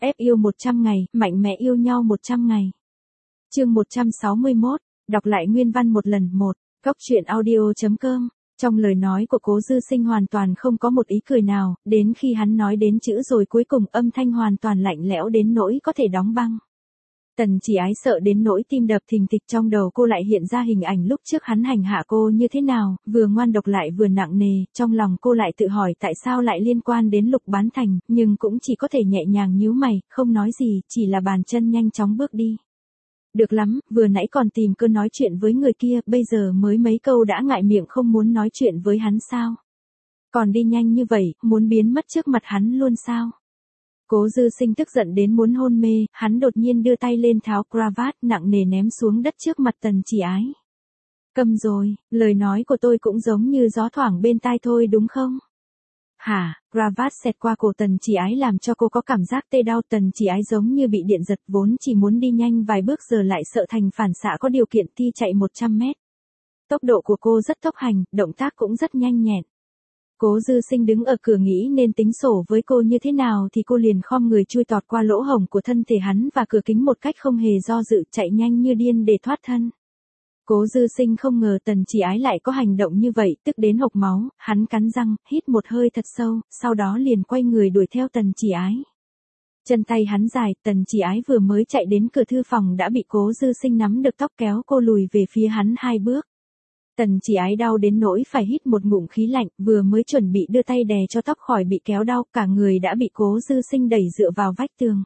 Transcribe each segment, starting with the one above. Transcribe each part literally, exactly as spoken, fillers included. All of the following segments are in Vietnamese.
ép yêu một trăm ngày, mạnh mẽ yêu nhau một trăm ngày. Chương một trăm sáu mươi mốt, đọc lại nguyên văn một lần. Một, Góc truyện audio chấm com. Trong lời nói của Cố Dư Sinh hoàn toàn không có một ý cười nào, đến khi hắn nói đến chữ rồi cuối cùng âm thanh hoàn toàn lạnh lẽo đến nỗi có thể đóng băng. Tần Chỉ Ái sợ đến nỗi tim đập thình thịch, trong đầu cô lại hiện ra hình ảnh lúc trước hắn hành hạ cô như thế nào, vừa ngoan độc lại vừa nặng nề, trong lòng cô lại tự hỏi tại sao lại liên quan đến Lục Bán Thành, nhưng cũng chỉ có thể nhẹ nhàng nhíu mày, không nói gì, chỉ là bàn chân nhanh chóng bước đi. Được lắm, vừa nãy còn tìm cơ nói chuyện với người kia, bây giờ mới mấy câu đã ngại miệng không muốn nói chuyện với hắn sao? Còn đi nhanh như vậy, muốn biến mất trước mặt hắn luôn sao? Cố Dư Sinh tức giận đến muốn hôn mê, hắn đột nhiên đưa tay lên tháo cravat nặng nề ném xuống đất trước mặt Tần Chỉ Ái. Câm rồi, lời nói của tôi cũng giống như gió thoảng bên tai thôi đúng không? Hả, cravat xẹt qua cổ Tần Chỉ Ái làm cho cô có cảm giác tê đau. Tần Chỉ Ái giống như bị điện giật, vốn chỉ muốn đi nhanh vài bước giờ lại sợ thành phản xạ có điều kiện thi chạy một trăm mét. Tốc độ của cô rất tốc hành, động tác cũng rất nhanh nhẹn. Cố Dư Sinh đứng ở cửa nghĩ nên tính sổ với cô như thế nào thì cô liền khom người chui tọt qua lỗ hổng của thân thể hắn và cửa kính một cách không hề do dự, chạy nhanh như điên để thoát thân. Cố Dư Sinh không ngờ Tần Chỉ Ái lại có hành động như vậy, tức đến hộc máu, hắn cắn răng, hít một hơi thật sâu, sau đó liền quay người đuổi theo Tần Chỉ Ái. Chân tay hắn dài, Tần Chỉ Ái vừa mới chạy đến cửa thư phòng đã bị Cố Dư Sinh nắm được tóc kéo cô lùi về phía hắn hai bước. Tần Chỉ Ái đau đến nỗi phải hít một ngụm khí lạnh, vừa mới chuẩn bị đưa tay đè cho tóc khỏi bị kéo đau, cả người đã bị Cố Dư Sinh đẩy dựa vào vách tường.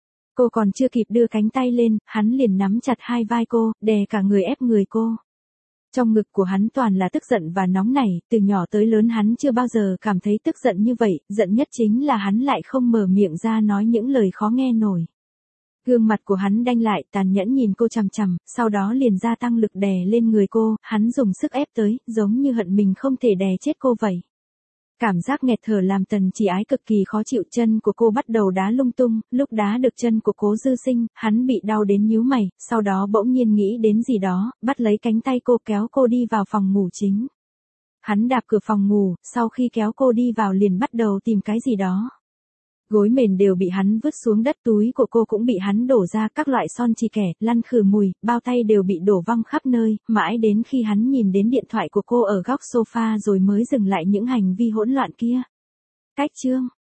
Cô còn chưa kịp đưa cánh tay lên, hắn liền nắm chặt hai vai cô, đè cả người ép người cô. Trong ngực của hắn toàn là tức giận và nóng nảy, từ nhỏ tới lớn hắn chưa bao giờ cảm thấy tức giận như vậy, giận nhất chính là hắn lại không mở miệng ra nói những lời khó nghe nổi. Gương mặt của hắn đanh lại, tàn nhẫn nhìn cô chằm chằm, sau đó liền gia tăng lực đè lên người cô, hắn dùng sức ép tới, giống như hận mình không thể đè chết cô vậy. Cảm giác nghẹt thở làm Tần Chỉ Ái cực kỳ khó chịu, chân của cô bắt đầu đá lung tung, lúc đá được chân của Cố Dư Sinh, hắn bị đau đến nhíu mày, sau đó bỗng nhiên nghĩ đến gì đó, bắt lấy cánh tay cô kéo cô đi vào phòng ngủ chính. Hắn đạp cửa phòng ngủ, sau khi kéo cô đi vào liền bắt đầu tìm cái gì đó. Gối mền đều bị hắn vứt xuống đất, túi của cô cũng bị hắn đổ ra, các loại son chì kẻ, lăn khử mùi, bao tay đều bị đổ văng khắp nơi, mãi đến khi hắn nhìn đến điện thoại của cô ở góc sofa rồi mới dừng lại những hành vi hỗn loạn kia. Cách chương